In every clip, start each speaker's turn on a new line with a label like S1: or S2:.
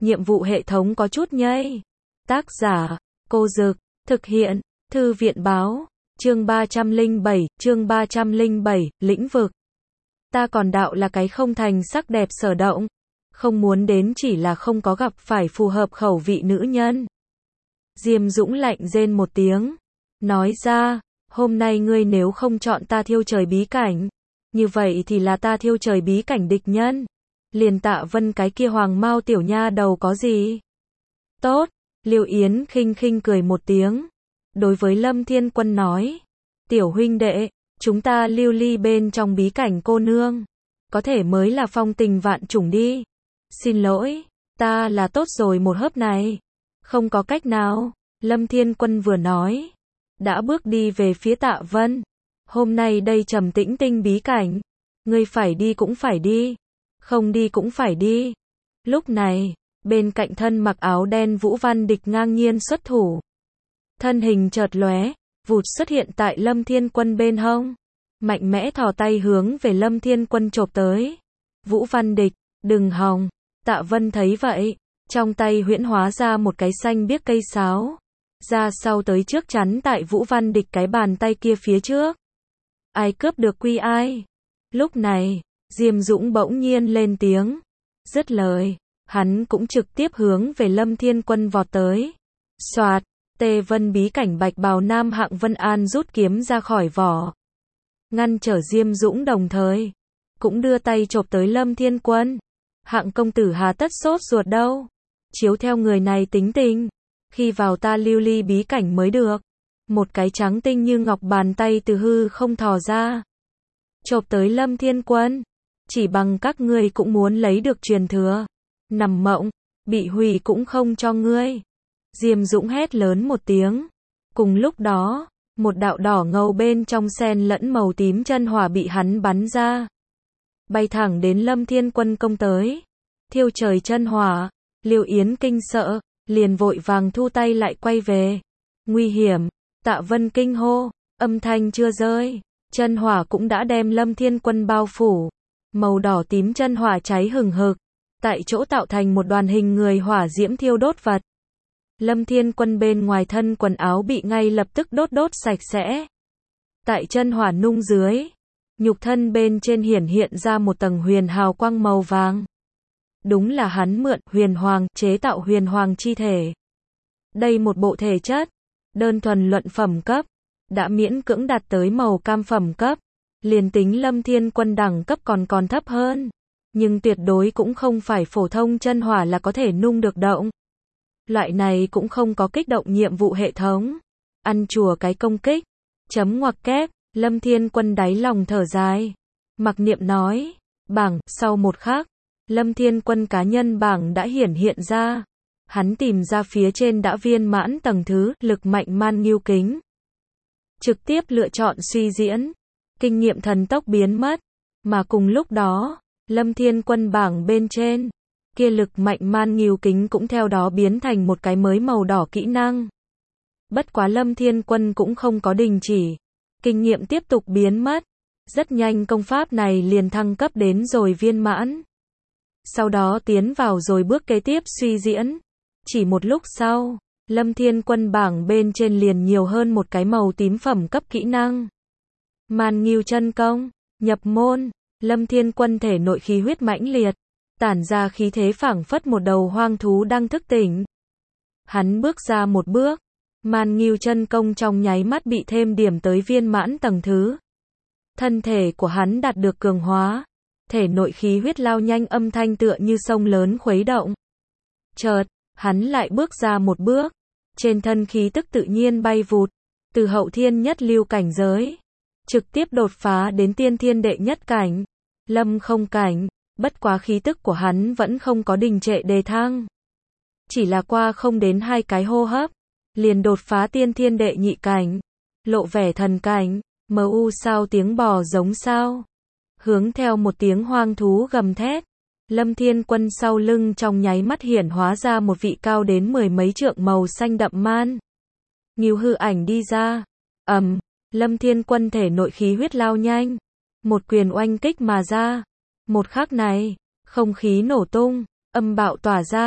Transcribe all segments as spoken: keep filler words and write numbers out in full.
S1: nhiệm vụ hệ thống có chút nhây. Tác giả, Cô Dực, thực hiện, Thư viện báo, chương ba trăm lẻ bảy, chương ba trăm lẻ bảy, lĩnh vực. Ta còn đạo là cái không thành sắc đẹp sở động, không muốn đến chỉ là không có gặp phải phù hợp khẩu vị nữ nhân. Diêm Dũng lạnh rên một tiếng, nói ra, hôm nay ngươi nếu không chọn ta thiêu trời bí cảnh, như vậy thì là ta thiêu trời bí cảnh địch nhân. Liền Tạ Vân cái kia hoàng mao tiểu nha đầu có gì? Tốt, Liêu Yến khinh khinh cười một tiếng, đối với Lâm Thiên Quân nói, tiểu huynh đệ, chúng ta lưu ly bên trong bí cảnh cô nương, có thể mới là phong tình vạn trùng đi. Xin lỗi, ta là tốt rồi một hớp này, không có cách nào. Lâm Thiên Quân vừa nói, đã bước đi về phía Tạ Vân. Hôm nay đây trầm tĩnh tinh bí cảnh, ngươi phải đi cũng phải đi, không đi cũng phải đi. Lúc này, bên cạnh thân mặc áo đen Vũ Văn Địch ngang nhiên xuất thủ. Thân hình chợt lóe, vụt xuất hiện tại Lâm Thiên Quân bên hông, mạnh mẽ thò tay hướng về Lâm Thiên Quân chộp tới. Vũ Văn Địch, đừng hòng. Tạ Vân thấy vậy, trong tay huyễn hóa ra một cái xanh biếc cây sáo, ra sau tới trước chắn tại Vũ Văn Địch cái bàn tay kia phía trước. Ai cướp được quy ai. Lúc này, Diêm Dũng bỗng nhiên lên tiếng, dứt lời, hắn cũng trực tiếp hướng về Lâm Thiên Quân vọt tới. Soạt, Tê Vân bí cảnh bạch bào nam Hạng Vân An rút kiếm ra khỏi vỏ, ngăn trở Diêm Dũng, đồng thời cũng đưa tay chộp tới Lâm Thiên Quân. Hạng công tử hà tất sốt ruột đâu, chiếu theo người này tính tình, khi vào ta lưu ly bí cảnh mới được. Một cái trắng tinh như ngọc bàn tay từ hư không thò ra, chộp tới Lâm Thiên Quân. Chỉ bằng các ngươi cũng muốn lấy được truyền thừa, nằm mộng, bị hủy cũng không cho ngươi. Diêm Dũng hét lớn một tiếng. Cùng lúc đó, một đạo đỏ ngầu bên trong xen lẫn màu tím chân hỏa bị hắn bắn ra, bay thẳng đến Lâm Thiên Quân công tới. Thiêu trời chân hỏa, Liêu Yến kinh sợ, liền vội vàng thu tay lại quay về. Nguy hiểm, Tạ Vân kinh hô, âm thanh chưa rơi, chân hỏa cũng đã đem Lâm Thiên Quân bao phủ. Màu đỏ tím chân hỏa cháy hừng hực, tại chỗ tạo thành một đoàn hình người hỏa diễm thiêu đốt vật. Lâm Thiên Quân bên ngoài thân quần áo bị ngay lập tức đốt đốt sạch sẽ. Tại chân hỏa nung dưới, nhục thân bên trên hiển hiện ra một tầng huyền hào quang màu vàng. Đúng là hắn mượn huyền hoàng chế tạo huyền hoàng chi thể. Đây một bộ thể chất, đơn thuần luận phẩm cấp, đã miễn cưỡng đạt tới màu cam phẩm cấp. Liền tính Lâm Thiên Quân đẳng cấp còn còn thấp hơn, nhưng tuyệt đối cũng không phải phổ thông chân hỏa là có thể nung được động. Loại này cũng không có kích động nhiệm vụ hệ thống, ăn chùa cái công kích. Chấm ngoặc kép, Lâm Thiên Quân đáy lòng thở dài, mặc niệm nói, bảng. Sau một khắc, Lâm Thiên Quân cá nhân bảng đã hiển hiện ra. Hắn tìm ra phía trên đã viên mãn tầng thứ, lực mạnh man nghiêu kính. Trực tiếp lựa chọn suy diễn, kinh nghiệm thần tốc biến mất. Mà cùng lúc đó, Lâm Thiên Quân bảng bên trên, kia lực mạnh man nghiêu kính cũng theo đó biến thành một cái mới màu đỏ kỹ năng. Bất quá Lâm Thiên Quân cũng không có đình chỉ, kinh nghiệm tiếp tục biến mất. Rất nhanh công pháp này liền thăng cấp đến rồi viên mãn. Sau đó tiến vào rồi bước kế tiếp suy diễn. Chỉ một lúc sau, Lâm Thiên Quân bảng bên trên liền nhiều hơn một cái màu tím phẩm cấp kỹ năng. Man nghiêu chân công, nhập môn. Lâm Thiên Quân thể nội khí huyết mãnh liệt, tản ra khí thế phảng phất một đầu hoang thú đang thức tỉnh. Hắn bước ra một bước, man nghiêu chân công trong nháy mắt bị thêm điểm tới viên mãn tầng thứ. Thân thể của hắn đạt được cường hóa, thể nội khí huyết lao nhanh, âm thanh tựa như sông lớn khuấy động. Chợt, hắn lại bước ra một bước, trên thân khí tức tự nhiên bay vụt, từ hậu thiên nhất lưu cảnh giới, trực tiếp đột phá đến tiên thiên đệ nhất cảnh, lâm không cảnh. Bất quá khí tức của hắn vẫn không có đình trệ đề thăng, chỉ là qua không đến hai cái hô hấp, liền đột phá tiên thiên đệ nhị cảnh, lộ vẻ thần cảnh. Mu sao tiếng bò giống sao, hướng theo một tiếng hoang thú gầm thét, Lâm Thiên Quân sau lưng trong nháy mắt hiển hóa ra một vị cao đến mười mấy trượng màu xanh đậm man nghiêu hư ảnh đi ra. Ầm, um, Lâm Thiên Quân thể nội khí huyết lao nhanh, một quyền oanh kích mà ra. Một khắc này, không khí nổ tung, âm bạo tỏa ra,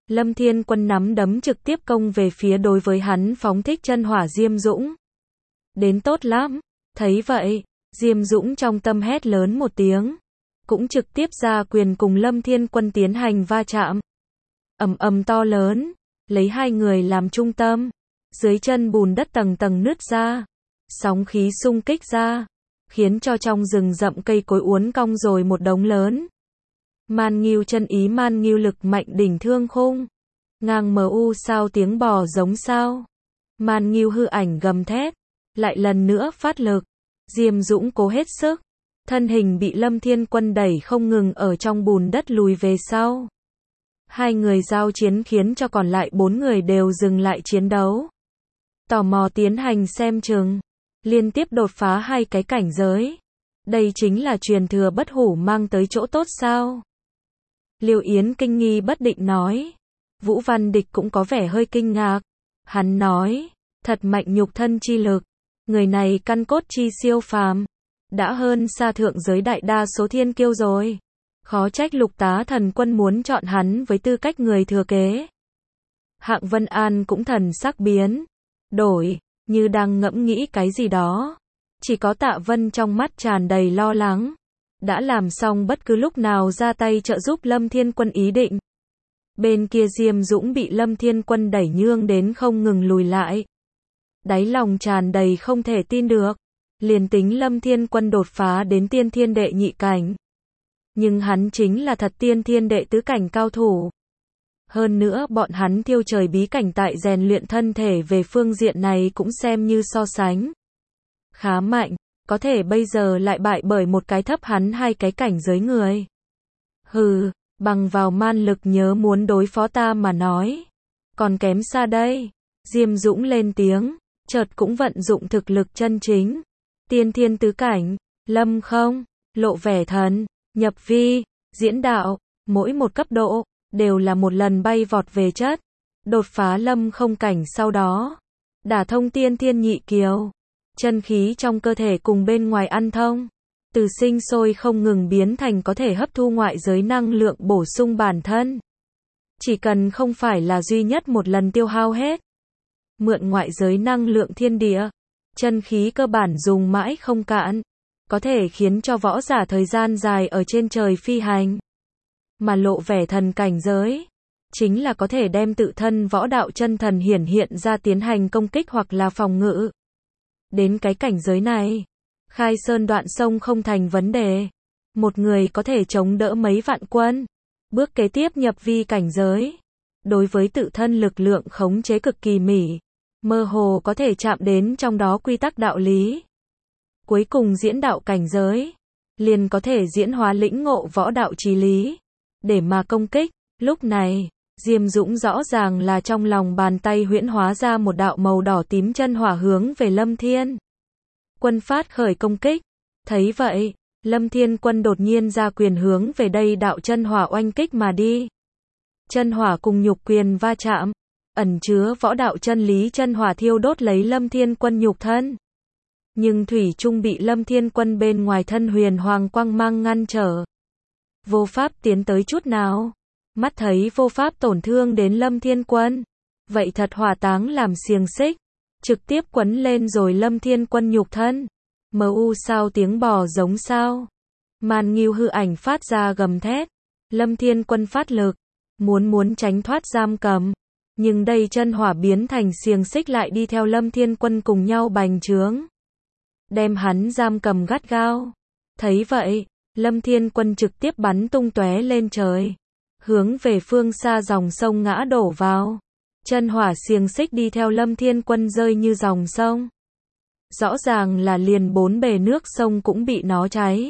S1: Lâm Thiên Quân nắm đấm trực tiếp công về phía đối với hắn phóng thích chân hỏa Diêm Dũng. Đến tốt lắm, thấy vậy, Diêm Dũng trong tâm hét lớn một tiếng, cũng trực tiếp ra quyền cùng Lâm Thiên Quân tiến hành va chạm. Ầm ầm to lớn, lấy hai người làm trung tâm, dưới chân bùn đất tầng tầng nứt ra, sóng khí xung kích ra, khiến cho trong rừng rậm cây cối uốn cong rồi một đống lớn. Man Ngưu chân ý Man Ngưu lực mạnh đỉnh thương khung, ngang mu sao tiếng bò giống sao. Man Ngưu hư ảnh gầm thét, lại lần nữa phát lực. Diêm Dũng cố hết sức, thân hình bị Lâm Thiên Quân đẩy không ngừng ở trong bùn đất lùi về sau. Hai người giao chiến khiến cho còn lại bốn người đều dừng lại chiến đấu. Tò mò tiến hành xem chừng, liên tiếp đột phá hai cái cảnh giới. Đây chính là truyền thừa bất hủ mang tới chỗ tốt sao? Liêu Yến kinh nghi bất định nói. Vũ Văn Địch cũng có vẻ hơi kinh ngạc. Hắn nói, thật mạnh nhục thân chi lực. Người này căn cốt chi siêu phàm, đã hơn xa thượng giới đại đa số thiên kiêu rồi. Khó trách Lục Tá Thần Quân muốn chọn hắn với tư cách người thừa kế. Hạng Vân An cũng thần sắc biến đổi, như đang ngẫm nghĩ cái gì đó. Chỉ có Tạ Vân trong mắt tràn đầy lo lắng, đã làm xong bất cứ lúc nào ra tay trợ giúp Lâm Thiên Quân ý định. Bên kia Diêm Dũng bị Lâm Thiên Quân đẩy nhương đến không ngừng lùi lại. Đáy lòng tràn đầy không thể tin được, liền tính Lâm Thiên Quân đột phá đến tiên thiên đệ nhị cảnh. Nhưng hắn chính là thật tiên thiên đệ tứ cảnh cao thủ. Hơn nữa bọn hắn thiêu trời bí cảnh tại rèn luyện thân thể về phương diện này cũng xem như so sánh khá mạnh, có thể bây giờ lại bại bởi một cái thấp hắn hai cái cảnh giới người. Hừ, bằng vào man lực nhớ muốn đối phó ta mà nói, còn kém xa đây. Diêm Dũng lên tiếng, chợt cũng vận dụng thực lực chân chính. Tiên thiên tứ cảnh, lâm không, lộ vẻ thần, nhập vi, diễn đạo, mỗi một cấp độ, đều là một lần bay vọt về chất. Đột phá lâm không cảnh sau đó, đả thông tiên thiên nhị kiều. Chân khí trong cơ thể cùng bên ngoài ăn thông, từ sinh sôi không ngừng biến thành có thể hấp thu ngoại giới năng lượng bổ sung bản thân. Chỉ cần không phải là duy nhất một lần tiêu hao hết. Mượn ngoại giới năng lượng thiên địa, chân khí cơ bản dùng mãi không cạn, có thể khiến cho võ giả thời gian dài ở trên trời phi hành. Mà lộ vẻ thần cảnh giới, chính là có thể đem tự thân võ đạo chân thần hiển hiện ra tiến hành công kích hoặc là phòng ngự. Đến cái cảnh giới này, khai sơn đoạn sông không thành vấn đề. Một người có thể chống đỡ mấy vạn quân. Bước kế tiếp nhập vi cảnh giới, đối với tự thân lực lượng khống chế cực kỳ mỉ, mơ hồ có thể chạm đến trong đó quy tắc đạo lý. Cuối cùng diễn đạo cảnh giới, liền có thể diễn hóa lĩnh ngộ võ đạo chí lý, để mà công kích. Lúc này, Diêm Dũng rõ ràng là trong lòng bàn tay huyễn hóa ra một đạo màu đỏ tím chân hỏa hướng về Lâm Thiên Quân phát khởi công kích. Thấy vậy, Lâm Thiên Quân đột nhiên ra quyền hướng về đây đạo chân hỏa oanh kích mà đi. Chân hỏa cùng nhục quyền va chạm, ẩn chứa võ đạo chân lý chân hỏa thiêu đốt lấy Lâm Thiên Quân nhục thân. Nhưng thủy chung bị Lâm Thiên Quân bên ngoài thân huyền hoàng quang mang ngăn trở. Vô pháp tiến tới chút nào. Mắt thấy vô pháp tổn thương đến Lâm Thiên Quân, vậy thật hỏa táng làm xiềng xích, trực tiếp quấn lên rồi Lâm Thiên Quân nhục thân. Mu sao tiếng bò giống sao. Man Ngưu hư ảnh phát ra gầm thét. Lâm Thiên Quân phát lực, muốn muốn tránh thoát giam cầm. Nhưng đây chân hỏa biến thành xiềng xích lại đi theo Lâm Thiên Quân cùng nhau bành trướng, đem hắn giam cầm gắt gao. Thấy vậy, Lâm Thiên Quân trực tiếp bắn tung tóe lên trời, hướng về phương xa dòng sông ngã đổ vào. Chân hỏa xiềng xích đi theo Lâm Thiên Quân rơi như dòng sông. Rõ ràng là liền bốn bề nước sông cũng bị nó cháy,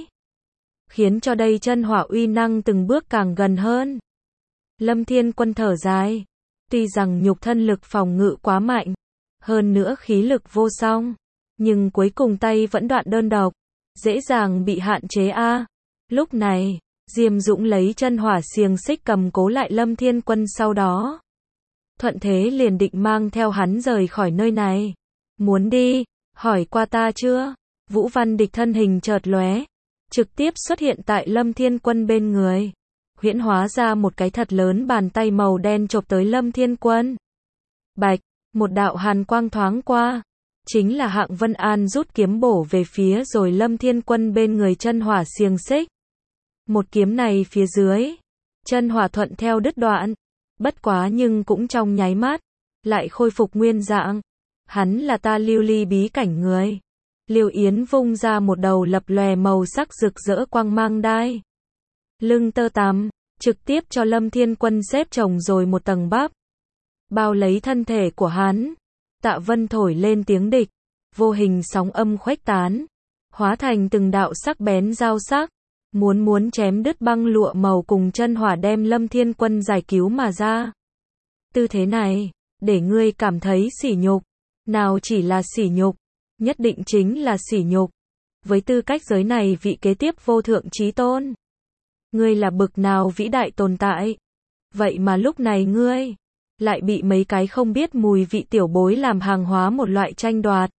S1: khiến cho đây chân hỏa uy năng từng bước càng gần hơn. Lâm Thiên Quân thở dài, tuy rằng nhục thân lực phòng ngự quá mạnh, hơn nữa khí lực vô song, nhưng cuối cùng tay vẫn đoạn đơn độc, dễ dàng bị hạn chế a. À. Lúc này, Diêm Dũng lấy chân hỏa xiềng xích cầm cố lại Lâm Thiên Quân, sau đó thuận thế liền định mang theo hắn rời khỏi nơi này. Muốn đi, hỏi qua ta chưa? Vũ Văn Địch thân hình chợt lóe, trực tiếp xuất hiện tại Lâm Thiên Quân bên người. huyễn hóa ra một cái thật lớn bàn tay màu đen chộp tới Lâm Thiên Quân. Bạch, một đạo hàn quang thoáng qua, chính là Hạng Vân An rút kiếm bổ về phía rồi Lâm Thiên Quân bên người chân hỏa xiềng xích. Một kiếm này phía dưới, chân hỏa thuận theo đứt đoạn, bất quá nhưng cũng trong nháy mắt, lại khôi phục nguyên dạng. Hắn là ta Lưu Ly bí cảnh người. Liêu Yến vung ra một đầu lập lòe màu sắc rực rỡ quang mang đai. Lưng tơ tằm, trực tiếp cho Lâm Thiên Quân xếp chồng rồi một tầng bắp. Bao lấy thân thể của hắn. Tạ Vân thổi lên tiếng địch. Vô hình sóng âm khuếch tán. Hóa thành từng đạo sắc bén dao sắc. Muốn muốn chém đứt băng lụa màu cùng chân hỏa đem Lâm Thiên Quân giải cứu mà ra. Tư thế này, để ngươi cảm thấy sỉ nhục. Nào chỉ là sỉ nhục, nhất định chính là sỉ nhục. Với tư cách giới này vị kế tiếp vô thượng chí tôn. Ngươi là bực nào vĩ đại tồn tại. Vậy mà lúc này ngươi, lại bị mấy cái không biết mùi vị tiểu bối làm hàng hóa một loại tranh đoạt.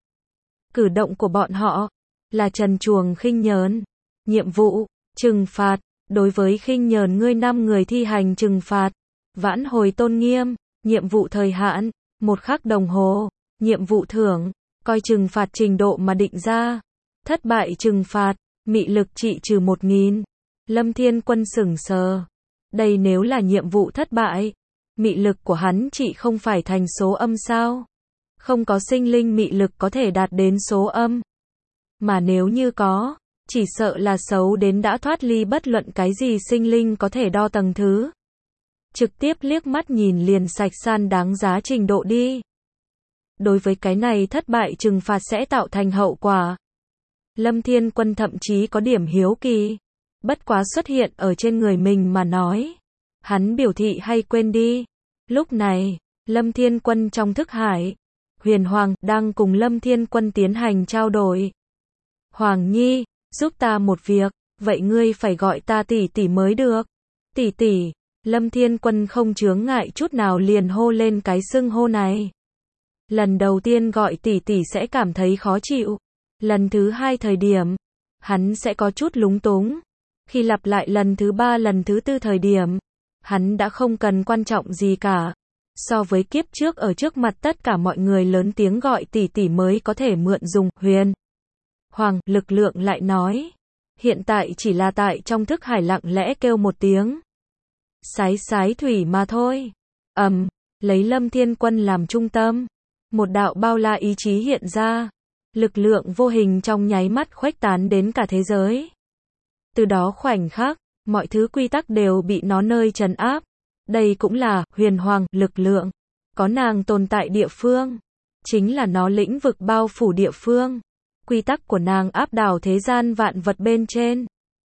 S1: Cử động của bọn họ, là trần truồng khinh nhờn. Nhiệm vụ, trừng phạt, đối với khinh nhờn ngươi năm người thi hành trừng phạt. Vãn hồi tôn nghiêm, nhiệm vụ thời hạn, một khắc đồng hồ. Nhiệm vụ thưởng, coi trừng phạt trình độ mà định ra. Thất bại trừng phạt, mị lực trị trừ một nghìn. Lâm Thiên Quân sững sờ. Đây nếu là nhiệm vụ thất bại, mị lực của hắn trị không phải thành số âm sao? Không có sinh linh mị lực có thể đạt đến số âm. Mà nếu như có, chỉ sợ là xấu đến đã thoát ly bất luận cái gì sinh linh có thể đo tầng thứ. Trực tiếp liếc mắt nhìn liền sạch san đáng giá trình độ đi. Đối với cái này thất bại trừng phạt sẽ tạo thành hậu quả. Lâm Thiên Quân thậm chí có điểm hiếu kỳ. Bất quá xuất hiện ở trên người mình mà nói. Hắn biểu thị hay quên đi. Lúc này, Lâm Thiên Quân trong thức hải. Huyền Hoàng đang cùng Lâm Thiên Quân tiến hành trao đổi. Hoàng Nhi, giúp ta một việc. Vậy ngươi phải gọi ta tỷ tỷ mới được. Tỷ tỷ. Lâm Thiên Quân không chướng ngại chút nào liền hô lên cái xưng hô này. Lần đầu tiên gọi tỷ tỷ sẽ cảm thấy khó chịu. Lần thứ hai thời điểm, hắn sẽ có chút lúng túng. Khi lặp lại lần thứ ba lần thứ tư thời điểm, hắn đã không cần quan trọng gì cả. So với kiếp trước ở trước mặt tất cả mọi người lớn tiếng gọi tỷ tỷ mới có thể mượn dùng. Huyền Hoàng lực lượng lại nói. Hiện tại chỉ là tại trong thức hải lặng lẽ kêu một tiếng. Sái sái thủy mà thôi. Ầm, lấy Lâm Thiên Quân làm trung tâm. Một đạo bao la ý chí hiện ra. Lực lượng vô hình trong nháy mắt khuếch tán đến cả thế giới. Từ đó khoảnh khắc, mọi thứ quy tắc đều bị nó nơi trấn áp. Đây cũng là huyền hoàng lực lượng. Có nàng tồn tại địa phương. Chính là nó lĩnh vực bao phủ địa phương. Quy tắc của nàng áp đảo thế gian vạn vật bên trên.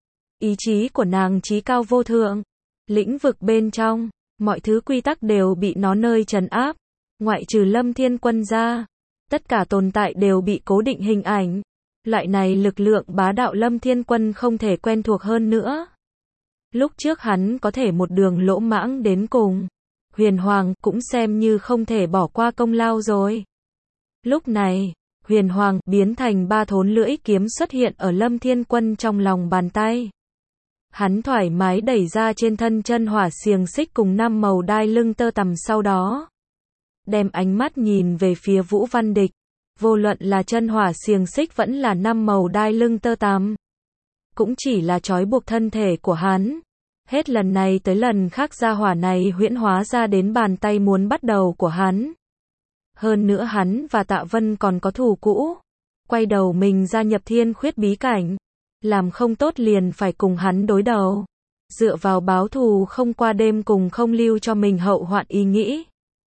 S1: Ý chí của nàng chí cao vô thượng. Lĩnh vực bên trong, mọi thứ quy tắc đều bị nó nơi trấn áp. Ngoại trừ Lâm Thiên Quân ra, tất cả tồn tại đều bị cố định hình ảnh. Loại này lực lượng bá đạo Lâm Thiên Quân không thể quen thuộc hơn nữa. Lúc trước hắn có thể một đường lỗ mãng đến cùng. Huyền Hoàng cũng xem như không thể bỏ qua công lao rồi. Lúc này, Huyền Hoàng biến thành ba thốn lưỡi kiếm xuất hiện ở Lâm Thiên Quân trong lòng bàn tay. Hắn thoải mái đẩy ra trên thân chân hỏa xiềng xích cùng năm màu đai lưng tơ tằm sau đó. Đem ánh mắt nhìn về phía Vũ Văn Địch. Vô luận là chân hỏa xiềng xích vẫn là năm màu đai lưng tơ tằm. Cũng chỉ là trói buộc thân thể của hắn. Hết lần này tới lần khác gia hỏa này huyễn hóa ra đến bàn tay muốn bắt đầu của hắn. Hơn nữa hắn và Tạ Vân còn có thù cũ. Quay đầu mình gia nhập Thiên Khuyết bí cảnh. Làm không tốt liền phải cùng hắn đối đầu. Dựa vào báo thù không qua đêm cùng không lưu cho mình hậu hoạn ý nghĩ.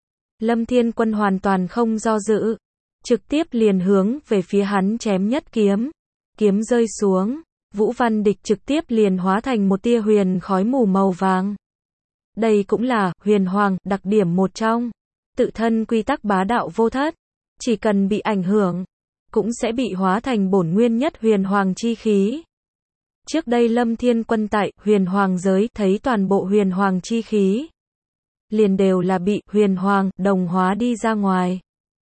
S1: Lâm Thiên Quân hoàn toàn không do dự. Trực tiếp liền hướng về phía hắn chém nhất kiếm. Kiếm rơi xuống. Vũ Văn Địch trực tiếp liền hóa thành một tia huyền khói mù màu vàng. Đây cũng là huyền hoàng đặc điểm một trong. Tự thân quy tắc bá đạo vô thất. Chỉ cần bị ảnh hưởng, cũng sẽ bị hóa thành bổn nguyên nhất huyền hoàng chi khí. Trước đây Lâm Thiên Quân tại huyền hoàng giới thấy toàn bộ huyền hoàng chi khí. Liền đều là bị huyền hoàng đồng hóa đi ra ngoài.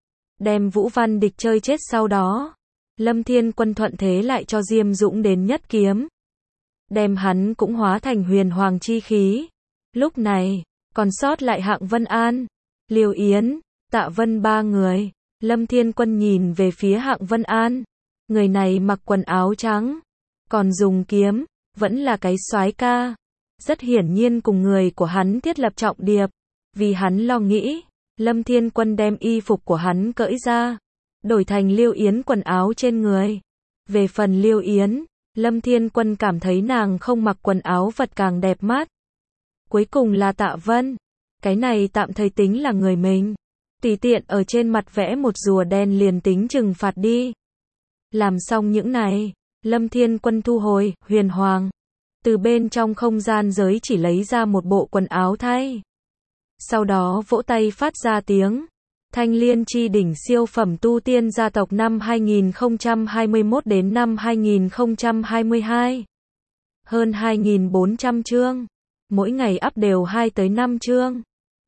S1: Đem Vũ Văn Địch chơi chết sau đó. Lâm Thiên Quân thuận thế lại cho Diêm Dũng đến nhất kiếm. đem hắn cũng hóa thành huyền hoàng chi khí. Lúc này, còn sót lại Hạng Vân An, Liêu Yến, Tạ Vân ba người. Lâm Thiên Quân nhìn về phía Hạng Vân An. Người này mặc quần áo trắng, còn dùng kiếm, vẫn là cái soái ca. Rất hiển nhiên cùng người của hắn thiết lập trọng điệp. Vì hắn lo nghĩ, Lâm Thiên Quân đem y phục của hắn cởi ra, đổi thành Liêu Yến quần áo trên người. Về phần Liêu Yến, Lâm Thiên Quân cảm thấy nàng không mặc quần áo vật càng đẹp mắt. Cuối cùng là Tạ Vân. Cái này tạm thời tính là người mình. Tùy tiện ở trên mặt vẽ một rùa đen liền tính trừng phạt đi. Làm xong những này, Lâm Thiên Quân thu hồi huyền hoàng. Từ bên trong không gian giới chỉ lấy ra một bộ quần áo thay. Sau đó vỗ tay phát ra tiếng. Thanh Liên chi đỉnh siêu phẩm tu tiên gia tộc năm hai nghìn không trăm hai mươi mốt đến năm hai nghìn không trăm hai mươi hai. Hơn hai nghìn bốn trăm chương. Mỗi ngày up đều hai tới năm chương.